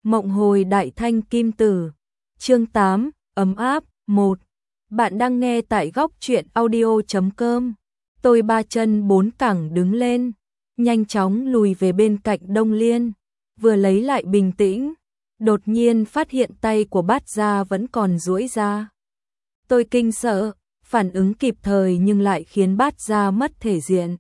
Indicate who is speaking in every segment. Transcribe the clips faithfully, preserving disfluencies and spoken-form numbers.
Speaker 1: Mộng hồi đại thanh kim tử. Chương tám, ấm áp, một. Bạn đang nghe tại góc truyện audio chấm com. Tôi ba chân bốn cẳng đứng lên, nhanh chóng lùi về bên cạnh Đông Liên, vừa lấy lại bình tĩnh, đột nhiên phát hiện tay của Bát Gia vẫn còn duỗi ra. Tôi kinh sợ, phản ứng kịp thời nhưng lại khiến Bát Gia mất thể diện.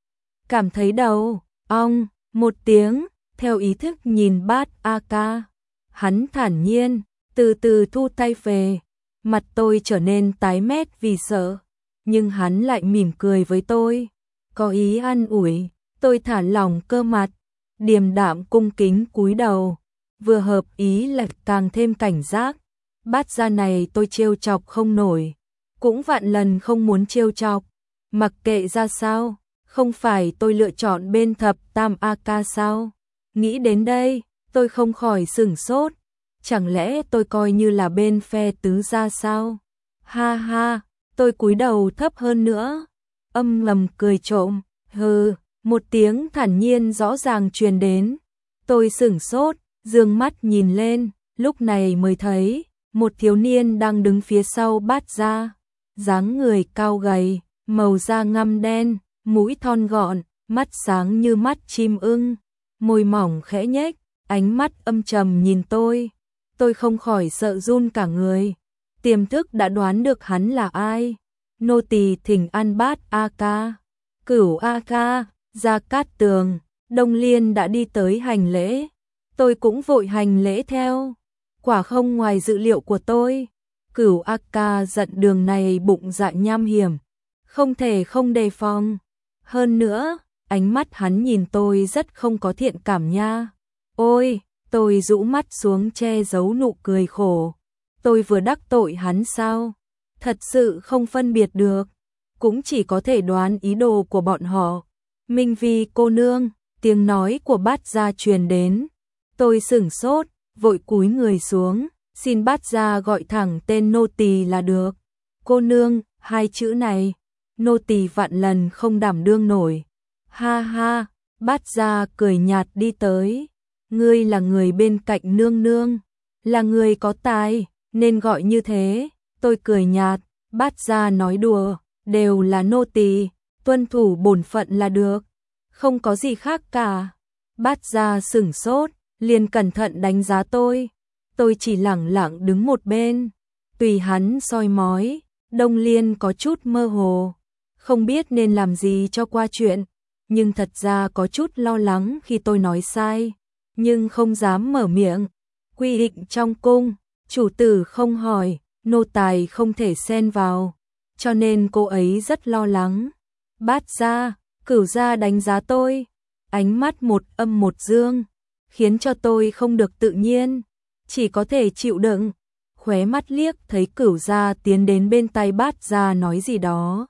Speaker 1: Cảm thấy đầu, ong, một tiếng, theo ý thức nhìn Bát A Ca. Hắn thản nhiên, từ từ thu tay về, mặt tôi trở nên tái mét vì sợ, nhưng hắn lại mỉm cười với tôi, có ý an ủi. Tôi thả lỏng cơ mặt, điềm đạm cung kính cúi đầu, vừa hợp ý lại càng thêm cảnh giác. Bát Gia này tôi trêu chọc không nổi, cũng vạn lần không muốn trêu chọc, mặc kệ ra sao, không phải tôi lựa chọn bên thập tam A Ca sao? Nghĩ đến đây, tôi không khỏi sửng sốt, chẳng lẽ tôi coi như là bên phe tứ gia sao? Ha ha, tôi cúi đầu thấp hơn nữa, âm ngầm cười trộm, hừ, một tiếng thản nhiên rõ ràng truyền đến. Tôi sửng sốt, dương mắt nhìn lên, lúc này mới thấy một thiếu niên đang đứng phía sau Bát Gia, dáng người cao gầy, màu da ngăm đen, mũi thon gọn, mắt sáng như mắt chim ưng, môi mỏng khẽ nhếch, ánh mắt âm trầm nhìn tôi. Tôi không khỏi sợ run cả người, tiềm thức đã đoán được hắn là ai. Nô tỳ thỉnh an Bát A Ca. Cửu A Ca, Gia Cát Tường, Đông Liên đã đi tới hành lễ, tôi cũng vội hành lễ theo. Quả không ngoài dự liệu của tôi, Cửu A Ca giận đường này bụng dạ nham hiểm, không thể không đề phòng. Hơn nữa, ánh mắt hắn nhìn tôi rất không có thiện cảm nha. Ôi, tôi rũ mắt xuống che giấu nụ cười khổ. Tôi vừa đắc tội hắn sao? Thật sự không phân biệt được, cũng chỉ có thể đoán ý đồ của bọn họ. Minh Vi cô nương, tiếng nói của Bát Gia truyền đến. Tôi sửng sốt, vội cúi người xuống, xin Bát Gia gọi thẳng tên nô tỳ là được. Cô nương, hai chữ này, nô tỳ vạn lần không đảm đương nổi. Ha ha, Bát Gia cười nhạt đi tới. Ngươi là người bên cạnh nương nương, là người có tài, nên gọi như thế. Tôi cười nhạt, Bát Gia nói đùa, đều là nô tỳ, tuân thủ bổn phận là được, không có gì khác cả. Bát Gia sửng sốt, liền cẩn thận đánh giá tôi. Tôi chỉ lẳng lặng đứng một bên, tùy hắn soi mói. Đông Liên có chút mơ hồ, không biết nên làm gì cho qua chuyện, nhưng thật ra có chút lo lắng khi tôi nói sai, nhưng không dám mở miệng. Quy định trong cung, chủ tử không hỏi, nô tài không thể xen vào, cho nên cô ấy rất lo lắng. Bát Gia, Cửu gia đánh giá tôi, ánh mắt một âm một dương, khiến cho tôi không được tự nhiên, chỉ có thể chịu đựng. Khóe mắt liếc thấy Cửu gia tiến đến bên tay Bát Gia nói gì đó.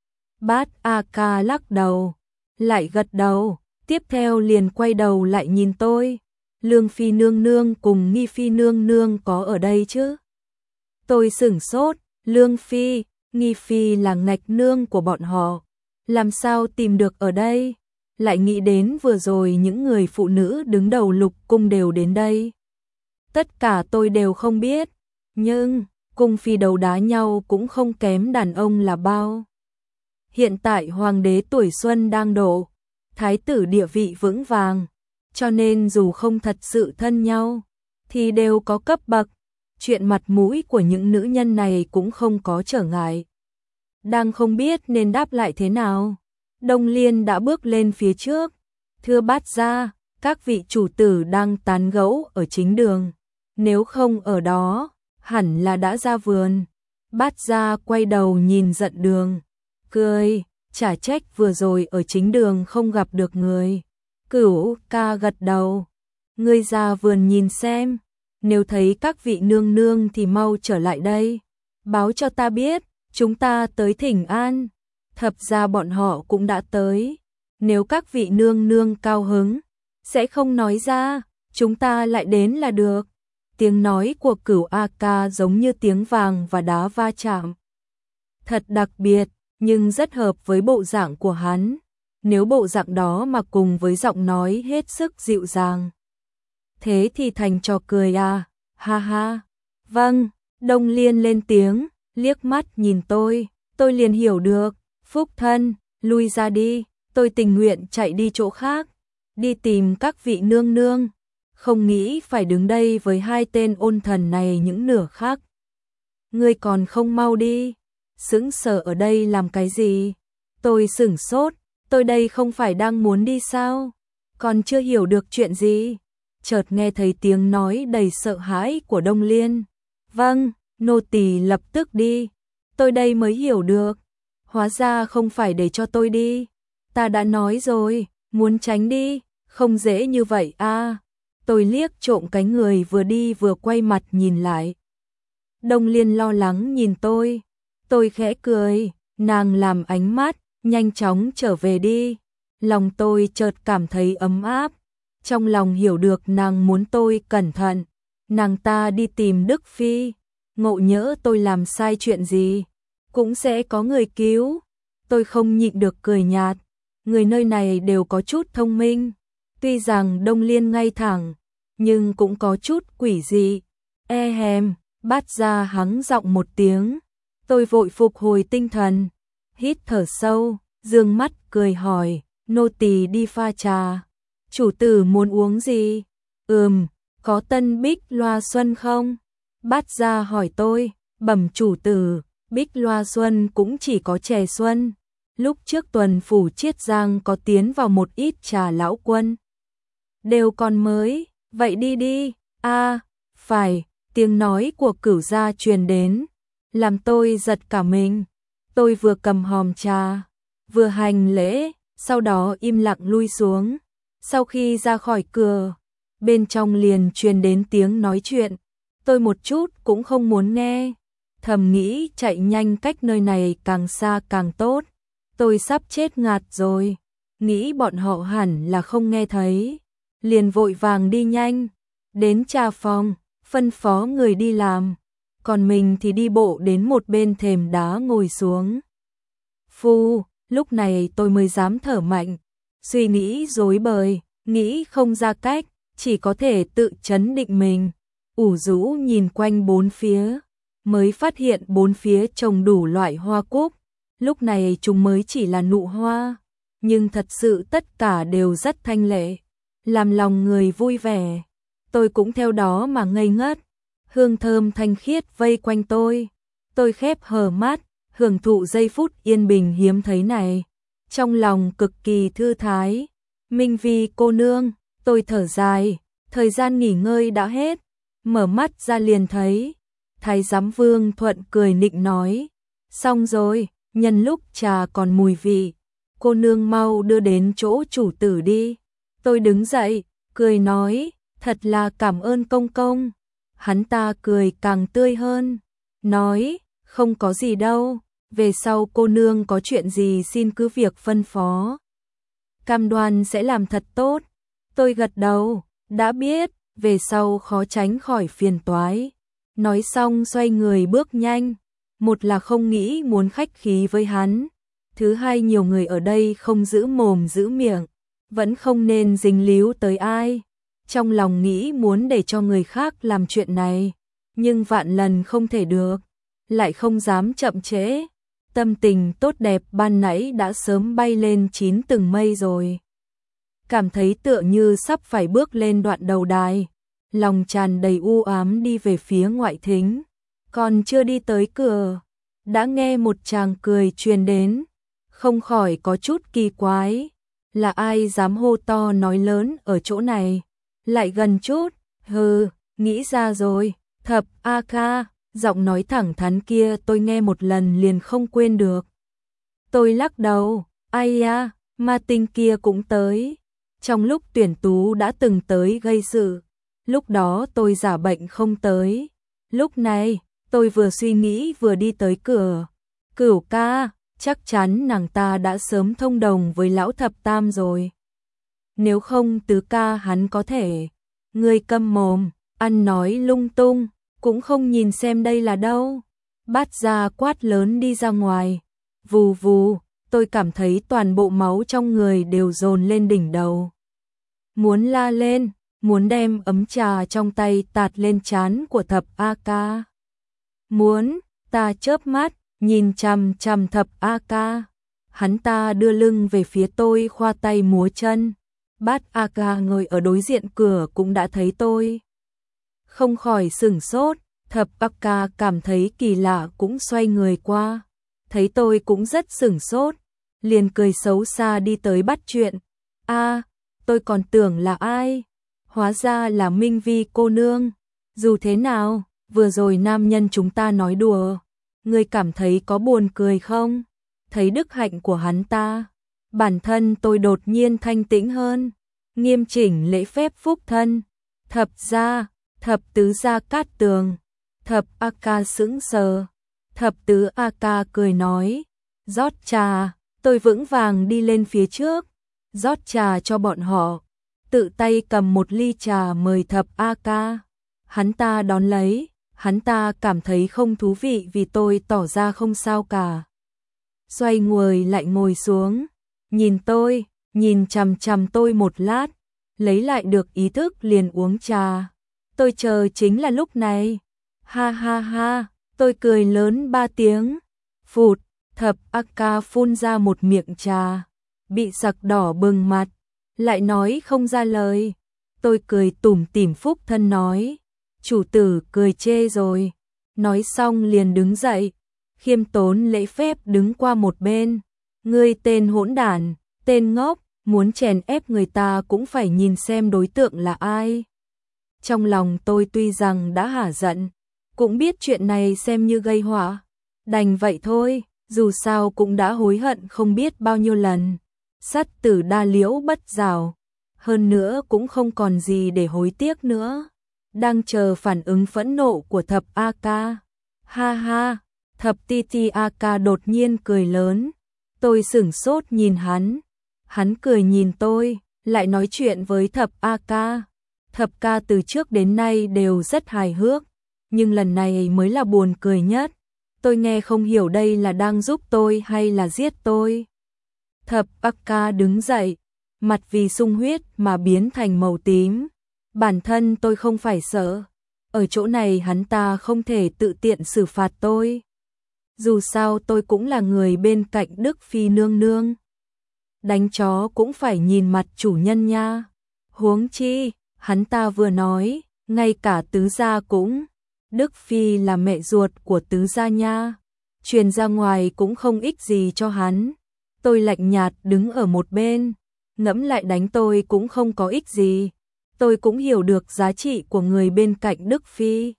Speaker 1: Bát A Ca lắc đầu, lại gật đầu, tiếp theo liền quay đầu lại nhìn tôi. Lương Phi nương nương cùng Nghi Phi nương nương có ở đây chứ? Tôi sửng sốt, Lương Phi, Nghi Phi là ngạch nương của bọn họ, làm sao tìm được ở đây? Lại nghĩ đến vừa rồi những người phụ nữ đứng đầu lục cung đều đến đây. Tất cả tôi đều không biết, nhưng cung phi đấu đá nhau cũng không kém đàn ông là bao. Hiện tại hoàng đế tuổi xuân đang độ, thái tử địa vị vững vàng, cho nên dù không thật sự thân nhau, thì đều có cấp bậc. Chuyện mặt mũi của những nữ nhân này cũng không có trở ngại. Đang không biết nên đáp lại thế nào, Đông Liên đã bước lên phía trước. Thưa Bát Gia, các vị chủ tử đang tán gẫu ở chính đường, nếu không ở đó, hẳn là đã ra vườn. Bát Gia quay đầu nhìn giận đường, cười, chả trách vừa rồi ở chính đường không gặp được người. Cửu ca gật đầu, ngươi ra vườn nhìn xem, nếu thấy các vị nương nương thì mau trở lại đây, báo cho ta biết, chúng ta tới thỉnh an. Thập gia bọn họ cũng đã tới, nếu các vị nương nương cao hứng, sẽ không nói ra, chúng ta lại đến là được. Tiếng nói của Cửu A Ca giống như tiếng vàng và đá va chạm. Thật đặc biệt, nhưng rất hợp với bộ dạng của hắn. Nếu bộ dạng đó mà cùng với giọng nói hết sức dịu dàng, thế thì thành trò cười à, ha ha. Vâng, Đông Liên lên tiếng, liếc mắt nhìn tôi, tôi liền hiểu được, Phúc thân, lui ra đi, tôi tình nguyện chạy đi chỗ khác, đi tìm các vị nương nương, không nghĩ phải đứng đây với hai tên ôn thần này những nửa khác. Ngươi còn không mau đi, sững sờ ở đây làm cái gì? Tôi sửng sốt, tôi đây không phải đang muốn đi sao? Còn chưa hiểu được chuyện gì, chợt nghe thấy tiếng nói đầy sợ hãi của Đông Liên. Vâng, nô tỳ lập tức đi. Tôi đây mới hiểu được, hóa ra không phải để cho tôi đi. Ta đã nói rồi, muốn tránh đi, không dễ như vậy à. Tôi liếc trộm cái người vừa đi vừa quay mặt nhìn lại. Đông Liên lo lắng nhìn tôi, tôi khẽ cười, nàng làm ánh mắt, nhanh chóng trở về đi. Lòng tôi chợt cảm thấy ấm áp, trong lòng hiểu được nàng muốn tôi cẩn thận. Nàng ta đi tìm Đức Phi, ngộ nhỡ tôi làm sai chuyện gì, cũng sẽ có người cứu. Tôi không nhịn được cười nhạt, người nơi này đều có chút thông minh. Tuy rằng Đông Liên ngay thẳng, nhưng cũng có chút quỷ dị. E hèm, Bát Gia hắng giọng một tiếng. Tôi vội phục hồi tinh thần, hít thở sâu, dương mắt cười hỏi, nô tỳ đi pha trà. Chủ tử muốn uống gì? Ừm, có tân bích loa xuân không? Bát Gia hỏi tôi, bẩm chủ tử, bích loa xuân cũng chỉ có chè xuân. Lúc trước tuần phủ Chiết Giang có tiến vào một ít trà lão quân. Đều còn mới, vậy đi đi. A, à, phải, tiếng nói của Cửu gia truyền đến, làm tôi giật cả mình. Tôi vừa cầm hòm trà, vừa hành lễ, sau đó im lặng lui xuống. Sau khi ra khỏi cửa, bên trong liền truyền đến tiếng nói chuyện. Tôi một chút cũng không muốn nghe, thầm nghĩ chạy nhanh cách nơi này càng xa càng tốt. Tôi sắp chết ngạt rồi, nghĩ bọn họ hẳn là không nghe thấy, liền vội vàng đi nhanh, đến trà phòng, phân phó người đi làm, còn mình thì đi bộ đến một bên thềm đá ngồi xuống. Phu, lúc này tôi mới dám thở mạnh, suy nghĩ rối bời, nghĩ không ra cách, chỉ có thể tự trấn định mình, ủ rũ nhìn quanh bốn phía, mới phát hiện bốn phía trồng đủ loại hoa cúc. Lúc này chúng mới chỉ là nụ hoa, nhưng thật sự tất cả đều rất thanh lệ, làm lòng người vui vẻ. Tôi cũng theo đó mà ngây ngất, hương thơm thanh khiết vây quanh tôi. Tôi khép hờ mắt, hưởng thụ giây phút yên bình hiếm thấy này. Trong lòng cực kỳ thư thái. Minh Vi cô nương, tôi thở dài, thời gian nghỉ ngơi đã hết. Mở mắt ra liền thấy, Thái giám Vương Thuận cười nịnh nói, xong rồi. Nhân lúc trà còn mùi vị, cô nương mau đưa đến chỗ chủ tử đi. Tôi đứng dậy, cười nói, thật là cảm ơn công công. Hắn ta cười càng tươi hơn, nói, không có gì đâu, về sau cô nương có chuyện gì xin cứ việc phân phó. Cam đoan sẽ làm thật tốt. Tôi gật đầu, đã biết, về sau khó tránh khỏi phiền toái. Nói xong xoay người bước nhanh. Một là không nghĩ muốn khách khí với hắn, thứ hai nhiều người ở đây không giữ mồm giữ miệng, vẫn không nên dính líu tới ai. Trong lòng nghĩ muốn để cho người khác làm chuyện này, nhưng vạn lần không thể được, lại không dám chậm trễ. Tâm tình tốt đẹp ban nãy đã sớm bay lên chín tầng mây rồi. Cảm thấy tựa như sắp phải bước lên đoạn đầu đài, lòng tràn đầy u ám đi về phía ngoại thính. Còn chưa đi tới cửa, đã nghe một chàng cười truyền đến, không khỏi có chút kỳ quái, là ai dám hô to nói lớn ở chỗ này, lại gần chút, hừ, nghĩ ra rồi, Thập A Ca, giọng nói thẳng thắn kia tôi nghe một lần liền không quên được. Tôi lắc đầu, ai ya, ma tinh kia cũng tới, trong lúc tuyển tú đã từng tới gây sự, lúc đó tôi giả bệnh không tới, lúc này tôi vừa suy nghĩ vừa đi tới cửa. Cửu ca, chắc chắn nàng ta đã sớm thông đồng với lão thập tam rồi. Nếu không tứ ca hắn có thể. Ngươi câm mồm, ăn nói lung tung, cũng không nhìn xem đây là đâu. Bát Gia quát lớn đi ra ngoài. Vù vù, tôi cảm thấy toàn bộ máu trong người đều dồn lên đỉnh đầu. Muốn la lên, muốn đem ấm trà trong tay tạt lên trán của Thập A Ca. Muốn, ta chớp mắt, nhìn chằm chằm Thập A Ca. Hắn ta đưa lưng về phía tôi khoa tay múa chân. Bát A Ca ngồi ở đối diện cửa cũng đã thấy tôi. Không khỏi sửng sốt, Thập A Ca cảm thấy kỳ lạ cũng xoay người qua. Thấy tôi cũng rất sửng sốt, liền cười xấu xa đi tới bắt chuyện. A, tôi còn tưởng là ai? Hóa ra là Minh Vi cô nương. Dù thế nào, vừa rồi nam nhân chúng ta nói đùa. Ngươi cảm thấy có buồn cười không? Thấy đức hạnh của hắn ta, bản thân tôi đột nhiên thanh tĩnh hơn, nghiêm chỉnh lễ phép phúc thân. Thập gia, Thập tứ gia Cát Tường. Thập A Ca sững sờ. Thập tứ A Ca cười nói, rót trà. Tôi vững vàng đi lên phía trước, rót trà cho bọn họ, tự tay cầm một ly trà mời Thập A Ca. Hắn ta đón lấy, hắn ta cảm thấy không thú vị vì tôi tỏ ra không sao cả. Xoay người lại ngồi xuống, nhìn tôi, nhìn chằm chằm tôi một lát, lấy lại được ý thức liền uống trà. Tôi chờ chính là lúc này. Ha ha ha, tôi cười lớn ba tiếng. Phụt, Thập A Ca phun ra một miệng trà, bị sặc đỏ bừng mặt, lại nói không ra lời. Tôi cười tủm tỉm phúc thân nói, chủ tử cười chê rồi. Nói xong liền đứng dậy, khiêm tốn lễ phép đứng qua một bên. Ngươi tên hỗn đản, tên ngốc, muốn chèn ép người ta cũng phải nhìn xem đối tượng là ai. Trong lòng tôi tuy rằng đã hả giận, cũng biết chuyện này xem như gây họa, đành vậy thôi, dù sao cũng đã hối hận không biết bao nhiêu lần. Sắt tử đa liễu bất rào, hơn nữa cũng không còn gì để hối tiếc nữa. Đang chờ phản ứng phẫn nộ của Thập A Ca. Ha ha, Thập Ti Ti A Ca đột nhiên cười lớn. Tôi sửng sốt nhìn hắn. Hắn cười nhìn tôi, lại nói chuyện với Thập A Ca. Thập Ca từ trước đến nay đều rất hài hước, nhưng lần này mới là buồn cười nhất. Tôi nghe không hiểu đây là đang giúp tôi hay là giết tôi. Thập A Ca đứng dậy, mặt vì sung huyết mà biến thành màu tím. Bản thân tôi không phải sợ, ở chỗ này hắn ta không thể tự tiện xử phạt tôi. Dù sao tôi cũng là người bên cạnh Đức Phi nương nương. Đánh chó cũng phải nhìn mặt chủ nhân nha. Huống chi, hắn ta vừa nói, ngay cả tứ gia cũng. Đức Phi là mẹ ruột của tứ gia nha. Truyền ra ngoài cũng không ích gì cho hắn. Tôi lạnh nhạt đứng ở một bên, ngẫm lại đánh tôi cũng không có ích gì. Tôi cũng hiểu được giá trị của người bên cạnh Đức Phi.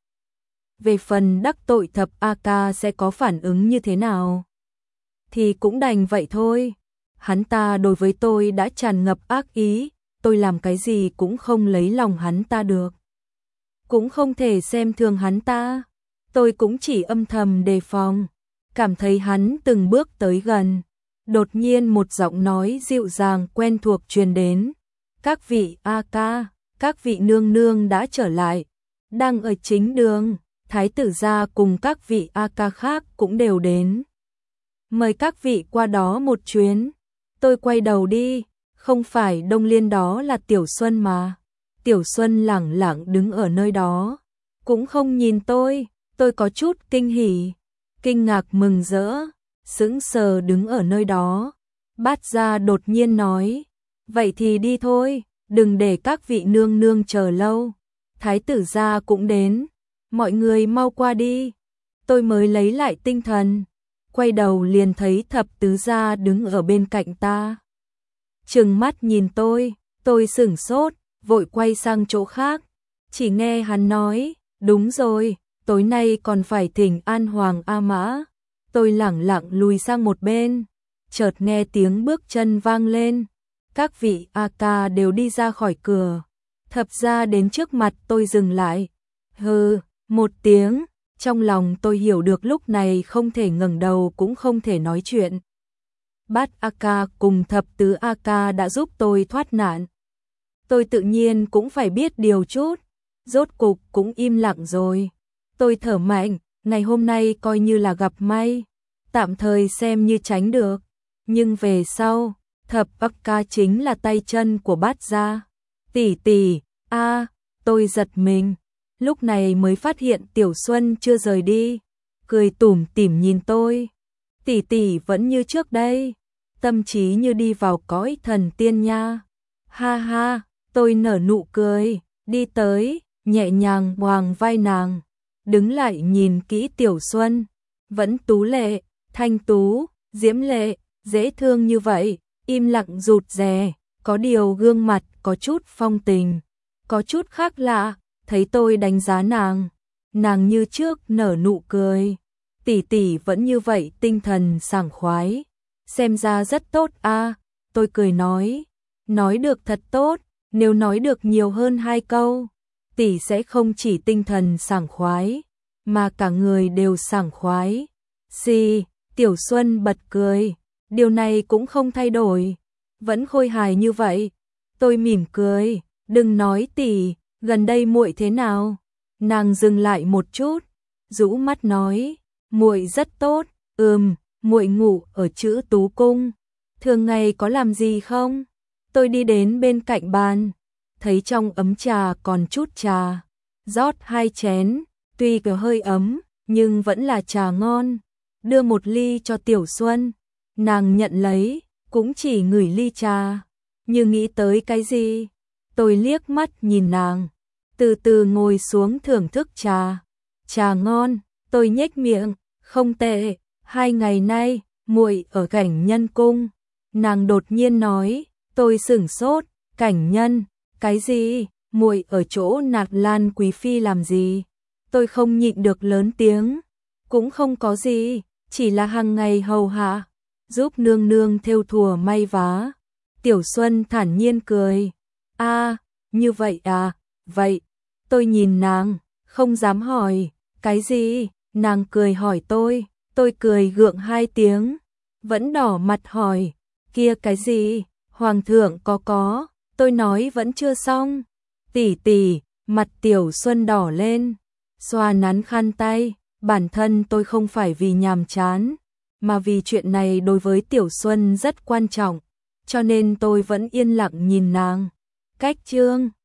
Speaker 1: Về phần đắc tội Thập A Ca sẽ có phản ứng như thế nào, thì cũng đành vậy thôi. Hắn ta đối với tôi đã tràn ngập ác ý, tôi làm cái gì cũng không lấy lòng hắn ta được. Cũng không thể xem thường hắn ta, tôi cũng chỉ âm thầm đề phòng. Cảm thấy hắn từng bước tới gần, đột nhiên một giọng nói dịu dàng quen thuộc truyền đến. Các vị A Ca, các vị nương nương đã trở lại, đang ở chính đường, thái tử gia cùng các vị A Ca khác cũng đều đến. Mời các vị qua đó một chuyến. Tôi quay đầu đi, không phải Đông Liên đó là Tiểu Xuân mà. Tiểu Xuân lẳng lặng đứng ở nơi đó, cũng không nhìn tôi. Tôi có chút kinh hỉ, kinh ngạc mừng rỡ, sững sờ đứng ở nơi đó. Bát gia đột nhiên nói, vậy thì đi thôi, đừng để các vị nương nương chờ lâu. Thái tử gia cũng đến, mọi người mau qua đi. Tôi mới lấy lại tinh thần, quay đầu liền thấy Thập tứ gia đứng ở bên cạnh ta. Trừng mắt nhìn tôi, tôi sửng sốt, vội quay sang chỗ khác. Chỉ nghe hắn nói, đúng rồi, tối nay còn phải thỉnh An Hoàng A Mã. Tôi lẳng lặng lùi sang một bên, chợt nghe tiếng bước chân vang lên. Các vị A Ca đều đi ra khỏi cửa. Thập gia đến trước mặt tôi dừng lại. Hừ, một tiếng, trong lòng tôi hiểu được lúc này không thể ngẩng đầu cũng không thể nói chuyện. Bát A Ca cùng Thập tứ A Ca đã giúp tôi thoát nạn. Tôi tự nhiên cũng phải biết điều chút, rốt cục cũng im lặng rồi. Tôi thở mạnh, ngày hôm nay coi như là gặp may, tạm thời xem như tránh được. Nhưng về sau, Thập A Ca chính là tay chân của Bát gia. Tỷ tỷ, A, tôi giật mình, lúc này mới phát hiện Tiểu Xuân chưa rời đi, cười tủm tỉm nhìn tôi. Tỷ tỷ vẫn như trước đây, tâm trí như đi vào cõi thần tiên nha. Ha ha, tôi nở nụ cười, đi tới, nhẹ nhàng choàng vai nàng, đứng lại nhìn kỹ Tiểu Xuân, vẫn tú lệ, thanh tú, diễm lệ, dễ thương như vậy, im lặng rụt rè, có điều gương mặt có chút phong tình, có chút khác lạ, thấy tôi đánh giá nàng, nàng như trước nở nụ cười. Tỷ tỷ vẫn như vậy tinh thần sảng khoái, xem ra rất tốt a. Tôi cười nói, nói được thật tốt, nếu nói được nhiều hơn hai câu, tỷ sẽ không chỉ tinh thần sảng khoái, mà cả người đều sảng khoái. Xì, Tiểu Xuân bật cười, điều này cũng không thay đổi, vẫn khôi hài như vậy. Tôi mỉm cười, đừng nói tỷ, gần đây muội thế nào? Nàng dừng lại một chút, rũ mắt nói, muội rất tốt, ừm, muội ngủ ở Chữ Tú Cung, thường ngày có làm gì không? Tôi đi đến bên cạnh bàn, thấy trong ấm trà còn chút trà, rót hai chén, tuy có hơi ấm, nhưng vẫn là trà ngon, đưa một ly cho Tiểu Xuân, nàng nhận lấy, cũng chỉ ngửi ly trà, như nghĩ tới cái gì. Tôi liếc mắt nhìn nàng, từ từ ngồi xuống thưởng thức trà, trà ngon, tôi nhếch miệng, không tệ, hai ngày nay, muội ở Cảnh Nhân Cung. Nàng đột nhiên nói, tôi sửng sốt, Cảnh Nhân, cái gì, muội ở chỗ Nạt Lan Quý Phi làm gì? Tôi không nhịn được lớn tiếng, cũng không có gì, chỉ là hàng ngày hầu hạ, giúp nương nương thêu thùa may vá. Tiểu Xuân thản nhiên cười, a, như vậy à, vậy, tôi nhìn nàng, không dám hỏi, cái gì, nàng cười hỏi tôi, tôi cười gượng hai tiếng, vẫn đỏ mặt hỏi, kia cái gì, hoàng thượng có có, tôi nói vẫn chưa xong, tỷ tỷ, mặt Tiểu Xuân đỏ lên, xoa nắn khăn tay, bản thân tôi không phải vì nhàm chán, mà vì chuyện này đối với Tiểu Xuân rất quan trọng, cho nên tôi vẫn yên lặng nhìn nàng. Cách chương